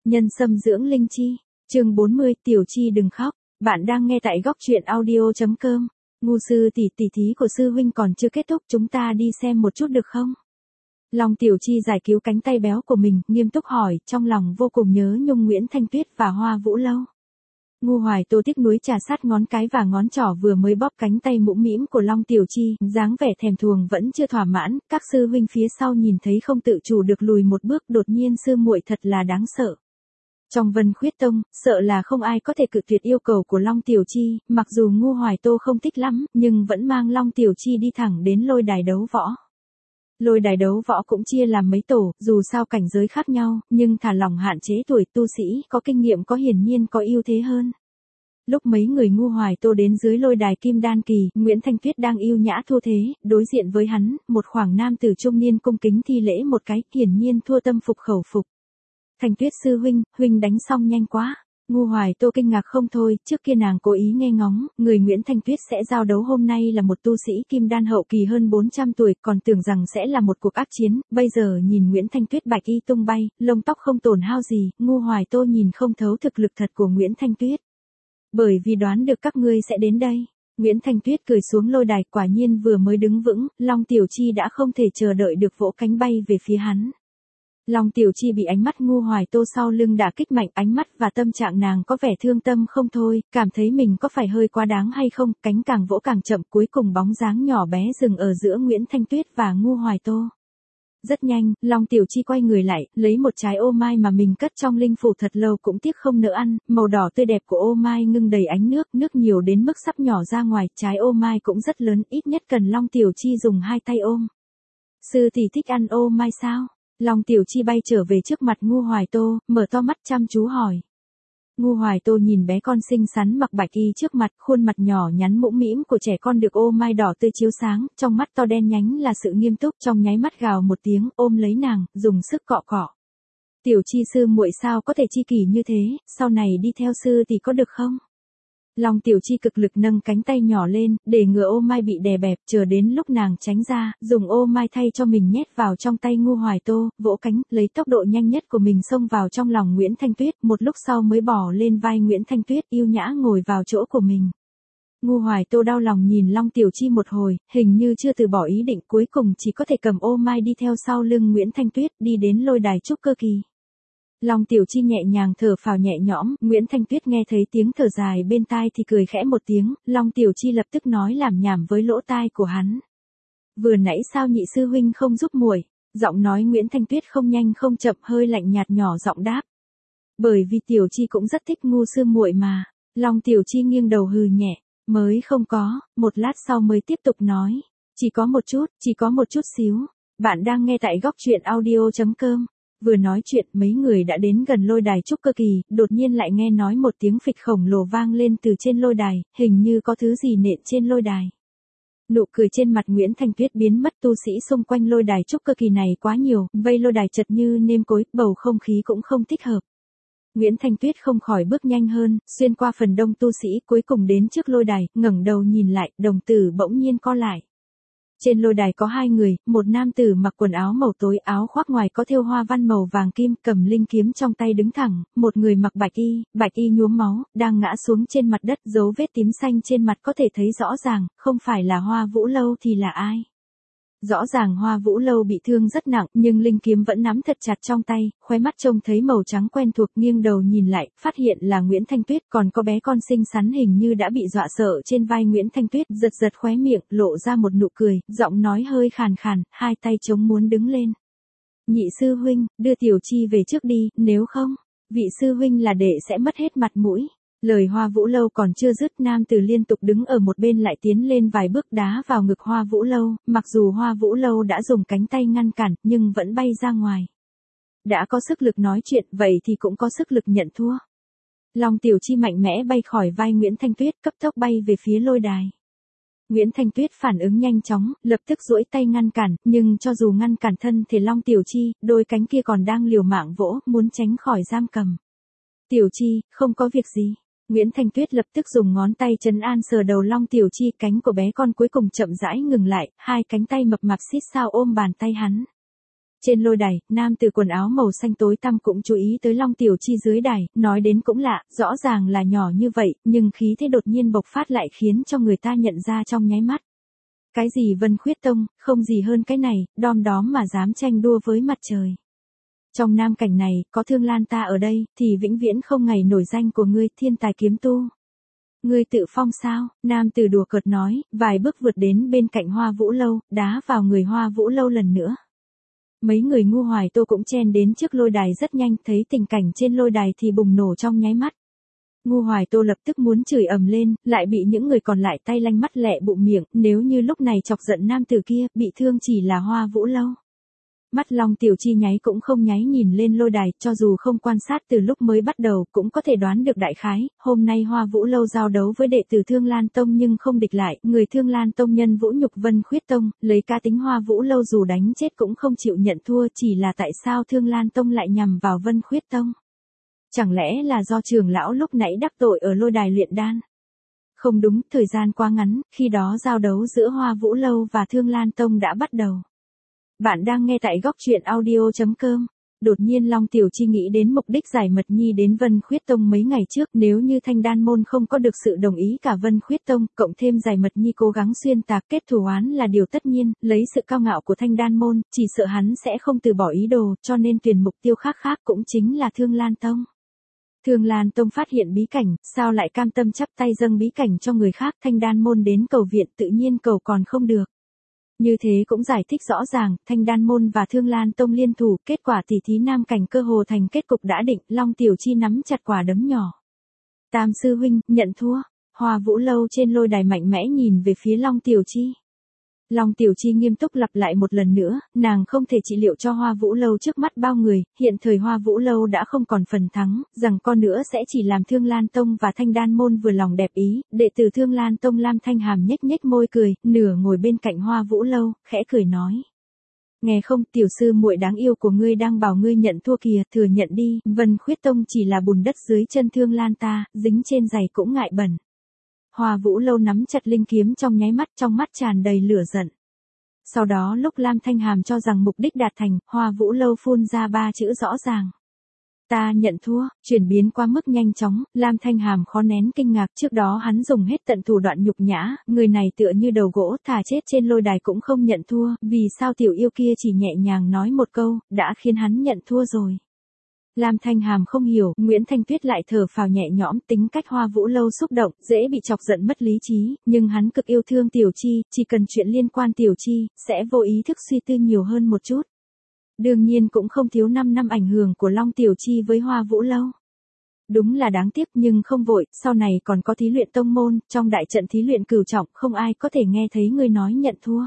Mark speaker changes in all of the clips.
Speaker 1: Nhân sâm dưỡng linh chi. Chương 40, Tiểu Chi đừng khóc. Bạn đang nghe tại góc truyện audio.com. Ngu sư tỷ thí của sư huynh còn chưa kết thúc, chúng ta đi xem một chút được không? Long Tiểu Chi giải cứu cánh tay béo của mình, nghiêm túc hỏi, trong lòng vô cùng nhớ nhung Nguyễn Thanh Tuyết và Hoa Vũ Lâu. Ngu Hoài Tô tiếc nuối trà sát ngón cái và ngón trỏ vừa mới bóp cánh tay mũm mĩm của Long Tiểu Chi, dáng vẻ thèm thuồng vẫn chưa thỏa mãn, các sư huynh phía sau nhìn thấy không tự chủ được lùi một bước, đột nhiên sư muội thật là đáng sợ. Trong Vân Khuyết Tông, sợ là không ai có thể cự tuyệt yêu cầu của Long Tiểu Chi, mặc dù Ngu Hoài Tô không thích lắm, nhưng vẫn mang Long Tiểu Chi đi thẳng đến lôi đài đấu võ. Lôi đài đấu võ cũng chia làm mấy tổ, dù sao cảnh giới khác nhau, nhưng thả lỏng hạn chế tuổi, tu sĩ có kinh nghiệm có hiển nhiên có ưu thế hơn. Lúc mấy người Ngu Hoài Tô đến dưới lôi đài Kim Đan Kỳ, Nguyễn Thanh Tuyết đang yêu nhã thua thế, đối diện với hắn, một khoảng nam tử trung niên cung kính thi lễ một cái, hiển nhiên thua tâm phục khẩu phục. Thanh Tuyết sư huynh đánh xong nhanh quá. Ngu Hoài Tô kinh ngạc không thôi, trước kia nàng cố ý nghe ngóng, người Nguyễn Thanh Tuyết sẽ giao đấu hôm nay là một tu sĩ Kim Đan hậu kỳ hơn 400 tuổi, còn tưởng rằng sẽ là một cuộc ác chiến, bây giờ nhìn Nguyễn Thanh Tuyết bạch y tung bay, lông tóc không tổn hao gì, Ngu Hoài Tô nhìn không thấu thực lực thật của Nguyễn Thanh Tuyết. Bởi vì đoán được các ngươi sẽ đến đây. Nguyễn Thanh Tuyết cười xuống lôi đài, quả nhiên vừa mới đứng vững, Long Tiểu Chi đã không thể chờ đợi được vỗ cánh bay về phía hắn. Long Tiểu Chi bị ánh mắt Ngu Hoài Tô sau lưng đả kích mạnh, ánh mắt và tâm trạng nàng có vẻ thương tâm không thôi, cảm thấy mình có phải hơi quá đáng hay không, cánh càng vỗ càng chậm, cuối cùng bóng dáng nhỏ bé dừng ở giữa Nguyễn Thanh Tuyết và Ngu Hoài Tô. Rất nhanh, Long Tiểu Chi quay người lại, lấy một trái ô mai mà mình cất trong linh phủ thật lâu cũng tiếc không nỡ ăn, màu đỏ tươi đẹp của ô mai ngưng đầy ánh nước, nước nhiều đến mức sắp nhỏ ra ngoài, trái ô mai cũng rất lớn, ít nhất cần Long Tiểu Chi dùng hai tay ôm. Sư tỷ thích ăn ô mai sao? Long Tiểu Chi bay trở về trước mặt Ngu Hoài Tô, mở to mắt chăm chú hỏi. Ngu Hoài Tô nhìn bé con xinh xắn mặc bạch y trước mặt, khuôn mặt nhỏ nhắn mũm mĩm của trẻ con được ô mai đỏ tươi chiếu sáng, trong mắt to đen nhánh là sự nghiêm túc, trong nháy mắt gào một tiếng, ôm lấy nàng, dùng sức cọ cọ. Tiểu Chi sư muội sao có thể chi kỷ như thế, sau này đi theo sư thì có được không? Long Tiểu Chi cực lực nâng cánh tay nhỏ lên, để ngừa ô mai bị đè bẹp, chờ đến lúc nàng tránh ra, dùng ô mai thay cho mình nhét vào trong tay Ngu Hoài Tô, vỗ cánh, lấy tốc độ nhanh nhất của mình xông vào trong lòng Nguyễn Thanh Tuyết, một lúc sau mới bò lên vai Nguyễn Thanh Tuyết, yêu nhã ngồi vào chỗ của mình. Ngu Hoài Tô đau lòng nhìn Long Tiểu Chi một hồi, hình như chưa từ bỏ ý định, cuối cùng chỉ có thể cầm ô mai đi theo sau lưng Nguyễn Thanh Tuyết, đi đến lôi đài trúc cơ kỳ. Long Tiểu Chi nhẹ nhàng thở phào nhẹ nhõm, Nguyễn Thanh Tuyết nghe thấy tiếng thở dài bên tai thì cười khẽ một tiếng, Long Tiểu Chi lập tức nói làm nhảm với lỗ tai của hắn. Vừa nãy sao nhị sư huynh không giúp muội? Giọng nói Nguyễn Thanh Tuyết không nhanh không chậm, hơi lạnh nhạt nhỏ giọng đáp. Bởi vì Tiểu Chi cũng rất thích Ngu sư muội mà. Long Tiểu Chi nghiêng đầu hừ nhẹ, mới không có, một lát sau mới tiếp tục nói. Chỉ có một chút xíu. Bạn đang nghe tại góc truyện audio.com. Vừa nói chuyện, mấy người đã đến gần lôi đài trúc cơ kỳ, đột nhiên lại nghe nói một tiếng phịch khổng lồ vang lên từ trên lôi đài, hình như có thứ gì nện trên lôi đài. Nụ cười trên mặt Nguyễn Thanh Tuyết biến mất, tu sĩ xung quanh lôi đài trúc cơ kỳ này quá nhiều, vây lôi đài chật như nêm cối, bầu không khí cũng không thích hợp. Nguyễn Thanh Tuyết không khỏi bước nhanh hơn, xuyên qua phần đông tu sĩ, cuối cùng đến trước lôi đài, ngẩng đầu nhìn lại, đồng tử bỗng nhiên co lại. Trên lôi đài có hai người, một nam tử mặc quần áo màu tối, áo khoác ngoài có thêu hoa văn màu vàng kim, cầm linh kiếm trong tay đứng thẳng, một người mặc bạch y nhuốm máu, đang ngã xuống trên mặt đất, dấu vết tím xanh trên mặt có thể thấy rõ ràng, không phải là Hoa Vũ Lâu thì là ai? Rõ ràng Hoa Vũ Lâu bị thương rất nặng, nhưng linh kiếm vẫn nắm thật chặt trong tay, khóe mắt trông thấy màu trắng quen thuộc, nghiêng đầu nhìn lại, phát hiện là Nguyễn Thanh Tuyết, còn có bé con xinh xắn hình như đã bị dọa sợ trên vai Nguyễn Thanh Tuyết, giật khóe miệng, lộ ra một nụ cười, giọng nói hơi khàn khàn, hai tay chống muốn đứng lên. Nhị sư huynh, đưa Tiểu Chi về trước đi, nếu không, vị sư huynh là đệ sẽ mất hết mặt mũi. Lời Hoa Vũ Lâu còn chưa dứt, nam tử liên tục đứng ở một bên lại tiến lên vài bước đá vào ngực Hoa Vũ Lâu, mặc dù Hoa Vũ Lâu đã dùng cánh tay ngăn cản, nhưng vẫn bay ra ngoài. Đã có sức lực nói chuyện, vậy thì cũng có sức lực nhận thua. Long Tiểu Chi mạnh mẽ bay khỏi vai Nguyễn Thanh Tuyết, cấp tốc bay về phía lôi đài. Nguyễn Thanh Tuyết phản ứng nhanh chóng, lập tức duỗi tay ngăn cản, nhưng cho dù ngăn cản thân thể Long Tiểu Chi, đôi cánh kia còn đang liều mạng vỗ, muốn tránh khỏi giam cầm. Tiểu Chi, không có việc gì. Nguyễn Thanh Tuyết lập tức dùng ngón tay trấn an sờ đầu Long Tiểu Chi, cánh của bé con cuối cùng chậm rãi ngừng lại, hai cánh tay mập mạp xít sao ôm bàn tay hắn. Trên lôi đài, nam tử quần áo màu xanh tối tăm cũng chú ý tới Long Tiểu Chi dưới đài, nói đến cũng lạ, rõ ràng là nhỏ như vậy, nhưng khí thế đột nhiên bộc phát lại khiến cho người ta nhận ra trong nháy mắt. Cái gì Vân Khuyết Tông, không gì hơn cái này, đom đóm mà dám tranh đua với mặt trời. Trong nam cảnh này, có Thương Lan ta ở đây, thì vĩnh viễn không ngày nổi danh của ngươi, thiên tài kiếm tu. Ngươi tự phong sao? Nam tử đùa cợt nói, vài bước vượt đến bên cạnh Hoa Vũ Lâu, đá vào người Hoa Vũ Lâu lần nữa. Mấy người Ngu Hoài Tô cũng chen đến trước lôi đài rất nhanh, thấy tình cảnh trên lôi đài thì bùng nổ trong nháy mắt. Ngu Hoài Tô lập tức muốn chửi ầm lên, lại bị những người còn lại tay lanh mắt lẹ bụm miệng, nếu như lúc này chọc giận nam tử kia, bị thương chỉ là Hoa Vũ Lâu. Mắt Long Tiểu Chi nháy cũng không nháy nhìn lên lôi đài, cho dù không quan sát từ lúc mới bắt đầu, cũng có thể đoán được đại khái, hôm nay Hoa Vũ Lâu giao đấu với đệ tử Thương Lan Tông nhưng không địch lại, người Thương Lan Tông nhân vũ nhục Vân Khuyết Tông, lấy cá tính Hoa Vũ Lâu dù đánh chết cũng không chịu nhận thua, chỉ là tại sao Thương Lan Tông lại nhằm vào Vân Khuyết Tông? Chẳng lẽ là do trưởng lão lúc nãy đắc tội ở lôi đài luyện đan? Không đúng, thời gian quá ngắn, khi đó giao đấu giữa Hoa Vũ Lâu và Thương Lan Tông đã bắt đầu. Bạn đang nghe tại góc truyện audio.com. Đột nhiên Long Tiểu Chi nghĩ đến mục đích giải Mật Nhi đến Vân Khuyết Tông mấy ngày trước, nếu như Thanh Đan Môn không có được sự đồng ý cả Vân Khuyết Tông, cộng thêm giải Mật Nhi cố gắng xuyên tạc kết thù oán là điều tất nhiên, lấy sự cao ngạo của Thanh Đan Môn, chỉ sợ hắn sẽ không từ bỏ ý đồ, cho nên tuyển mục tiêu khác cũng chính là Thương Lan Tông. Thương Lan Tông phát hiện bí cảnh, sao lại cam tâm chắp tay dâng bí cảnh cho người khác, Thanh Đan Môn đến cầu viện tự nhiên cầu còn không được. Như thế cũng giải thích rõ ràng, Thanh Đan Môn và Thương Lan Tông liên thủ, kết quả tỷ thí nam cảnh cơ hồ thành kết cục đã định, Long Tiểu Chi nắm chặt quả đấm nhỏ. Tam sư huynh, nhận thua. Hoa Vũ Lâu trên lôi đài mạnh mẽ nhìn về phía Long Tiểu Chi. Long Tiểu Chi nghiêm túc lặp lại một lần nữa, nàng không thể trị liệu cho Hoa Vũ Lâu trước mắt bao người, hiện thời Hoa Vũ Lâu đã không còn phần thắng, rằng con nữa sẽ chỉ làm Thương Lan Tông và Thanh Đan Môn vừa lòng đẹp ý, đệ tử Thương Lan Tông Lam Thanh Hàm nhếch nhếch môi cười, nửa ngồi bên cạnh Hoa Vũ Lâu, khẽ cười nói. Nghe không, tiểu sư muội đáng yêu của ngươi đang bảo ngươi nhận thua kìa, thừa nhận đi, Vân Khuyết Tông chỉ là bùn đất dưới chân Thương Lan ta, dính trên giày cũng ngại bẩn. Hoa Vũ Lâu nắm chặt linh kiếm trong nháy mắt, trong mắt tràn đầy lửa giận. Sau đó lúc Lam Thanh Hàm cho rằng mục đích đạt thành, Hoa Vũ Lâu phun ra 3 chữ rõ ràng. Ta nhận thua, chuyển biến qua mức nhanh chóng, Lam Thanh Hàm khó nén kinh ngạc, trước đó hắn dùng hết tận thủ đoạn nhục nhã, người này tựa như đầu gỗ, thà chết trên lôi đài cũng không nhận thua, vì sao tiểu yêu kia chỉ nhẹ nhàng nói một câu, đã khiến hắn nhận thua rồi. Lam Thanh Hàm không hiểu, Nguyễn Thanh Tuyết lại thở phào nhẹ nhõm, tính cách Hoa Vũ Lâu xúc động, dễ bị chọc giận mất lý trí, nhưng hắn cực yêu thương Tiểu Chi, chỉ cần chuyện liên quan Tiểu Chi, sẽ vô ý thức suy tư nhiều hơn một chút. Đương nhiên cũng không thiếu 5 năm ảnh hưởng của Long Tiểu Chi với Hoa Vũ Lâu. Đúng là đáng tiếc nhưng không vội, sau này còn có thí luyện tông môn, trong đại trận thí luyện cửu trọng, không ai có thể nghe thấy ngươi nói nhận thua.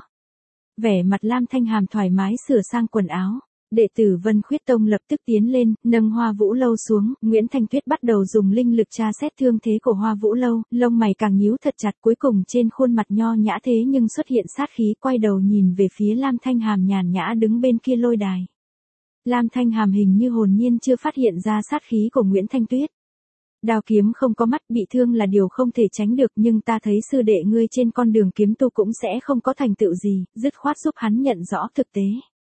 Speaker 1: Vẻ mặt Lam Thanh Hàm thoải mái sửa sang quần áo. Đệ tử Vân Khuyết Tông lập tức tiến lên, nâng Hoa Vũ Lâu xuống, Nguyễn Thanh Tuyết bắt đầu dùng linh lực tra xét thương thế của Hoa Vũ Lâu, lông mày càng nhíu thật chặt, cuối cùng trên khuôn mặt nho nhã thế nhưng xuất hiện sát khí, quay đầu nhìn về phía Lam Thanh Hàm nhàn nhã đứng bên kia lôi đài. Lam Thanh Hàm hình như hồn nhiên chưa phát hiện ra sát khí của Nguyễn Thanh Tuyết. Đao kiếm không có mắt, bị thương là điều không thể tránh được, nhưng ta thấy sư đệ ngươi trên con đường kiếm tu cũng sẽ không có thành tựu gì, dứt khoát giúp hắn nhận rõ thực tế.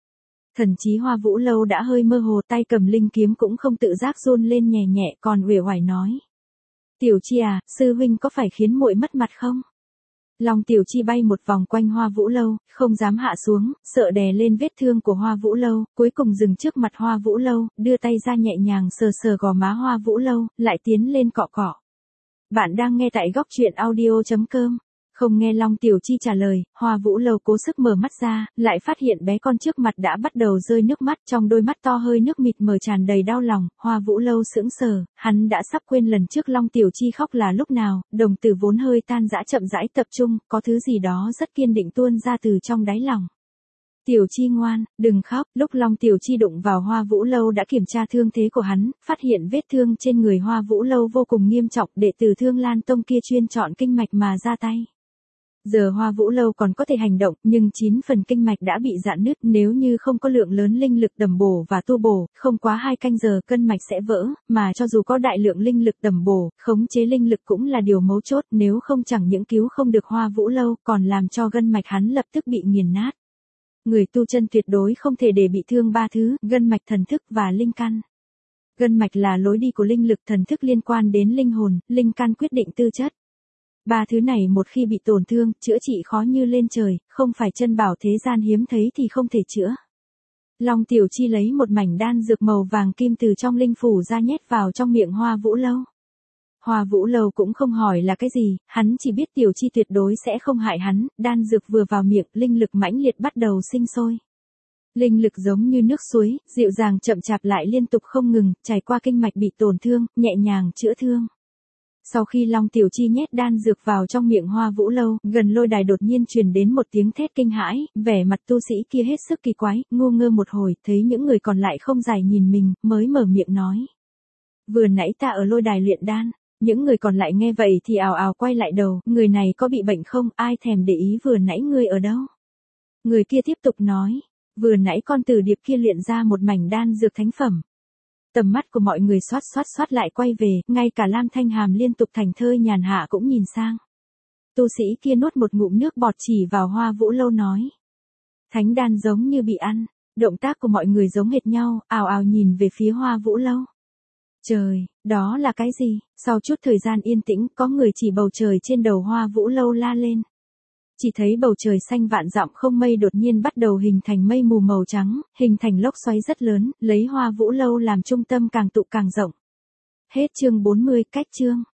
Speaker 1: Thần chí Hoa Vũ Lâu đã hơi mơ hồ, tay cầm linh kiếm cũng không tự giác run lên nhẹ nhẹ, còn uể oải nói. Tiểu Chi à, sư huynh có phải khiến muội mất mặt không? Long Tiểu Chi bay một vòng quanh Hoa Vũ Lâu, không dám hạ xuống, sợ đè lên vết thương của Hoa Vũ Lâu, cuối cùng dừng trước mặt Hoa Vũ Lâu, đưa tay ra nhẹ nhàng sờ sờ gò má Hoa Vũ Lâu, lại tiến lên cọ cọ. Bạn đang nghe tại góc truyện audio.com. Không nghe Long Tiểu Chi trả lời, Hoa Vũ Lâu cố sức mở mắt ra, lại phát hiện bé con trước mặt đã bắt đầu rơi nước mắt, trong đôi mắt to hơi nước mịt mờ tràn đầy đau lòng, Hoa Vũ Lâu sững sờ, hắn đã sắp quên lần trước Long Tiểu Chi khóc là lúc nào, đồng tử vốn hơi tan rã chậm rãi tập trung, có thứ gì đó rất kiên định tuôn ra từ trong đáy lòng. Tiểu Chi ngoan, đừng khóc, lúc Long Tiểu Chi đụng vào Hoa Vũ Lâu đã kiểm tra thương thế của hắn, phát hiện vết thương trên người Hoa Vũ Lâu vô cùng nghiêm trọng, đệ tử Thương Lan Tông kia chuyên chọn kinh mạch mà ra tay. Giờ Hoa Vũ Lâu còn có thể hành động, nhưng 9 phần kinh mạch đã bị rạn nứt, nếu như không có lượng lớn linh lực tầm bổ và tu bổ, không quá 2 canh giờ cân mạch sẽ vỡ, mà cho dù có đại lượng linh lực tầm bổ, khống chế linh lực cũng là điều mấu chốt, nếu không chẳng những cứu không được Hoa Vũ Lâu, còn làm cho gân mạch hắn lập tức bị nghiền nát. Người tu chân tuyệt đối không thể để bị thương ba thứ, gân mạch, thần thức và linh căn. Gân mạch là lối đi của linh lực, thần thức liên quan đến linh hồn, linh căn quyết định tư chất. Ba thứ này một khi bị tổn thương, chữa trị khó như lên trời, không phải chân bảo thế gian hiếm thấy thì không thể chữa. Long Tiểu Chi lấy một mảnh đan dược màu vàng kim từ trong linh phủ ra nhét vào trong miệng Hoa Vũ Lâu. Hoa Vũ Lâu cũng không hỏi là cái gì, hắn chỉ biết Tiểu Chi tuyệt đối sẽ không hại hắn, đan dược vừa vào miệng, linh lực mãnh liệt bắt đầu sinh sôi. Linh lực giống như nước suối, dịu dàng chậm chạp lại liên tục không ngừng, trải qua kinh mạch bị tổn thương, nhẹ nhàng chữa thương. Sau khi Long Tiểu Chi nhét đan dược vào trong miệng Hoa Vũ Lâu, gần lôi đài đột nhiên truyền đến một tiếng thét kinh hãi, vẻ mặt tu sĩ kia hết sức kỳ quái, ngu ngơ một hồi, thấy những người còn lại không giải nhìn mình, mới mở miệng nói. Vừa nãy ta ở lôi đài luyện đan, những người còn lại nghe vậy thì ào ào quay lại đầu, người này có bị bệnh không, ai thèm để ý vừa nãy ngươi ở đâu. Người kia tiếp tục nói, vừa nãy con tử điệp kia luyện ra một mảnh đan dược thánh phẩm. Tầm mắt của mọi người xoát lại quay về, ngay cả Lam Thanh Hàm liên tục thành thơi nhàn hạ cũng nhìn sang. Tu sĩ kia nuốt một ngụm nước bọt chỉ vào Hoa Vũ Lâu nói. Thánh đan giống như bị ăn, động tác của mọi người giống hệt nhau, ào ào nhìn về phía Hoa Vũ Lâu. Trời, đó là cái gì? Sau chút thời gian yên tĩnh, có người chỉ bầu trời trên đầu Hoa Vũ Lâu la lên. Chỉ thấy bầu trời xanh vạn dặm không mây đột nhiên bắt đầu hình thành mây mù màu trắng, hình thành lốc xoáy rất lớn, lấy Hoa Vũ Lâu làm trung tâm càng tụ càng rộng. Hết chương 40, cách chương.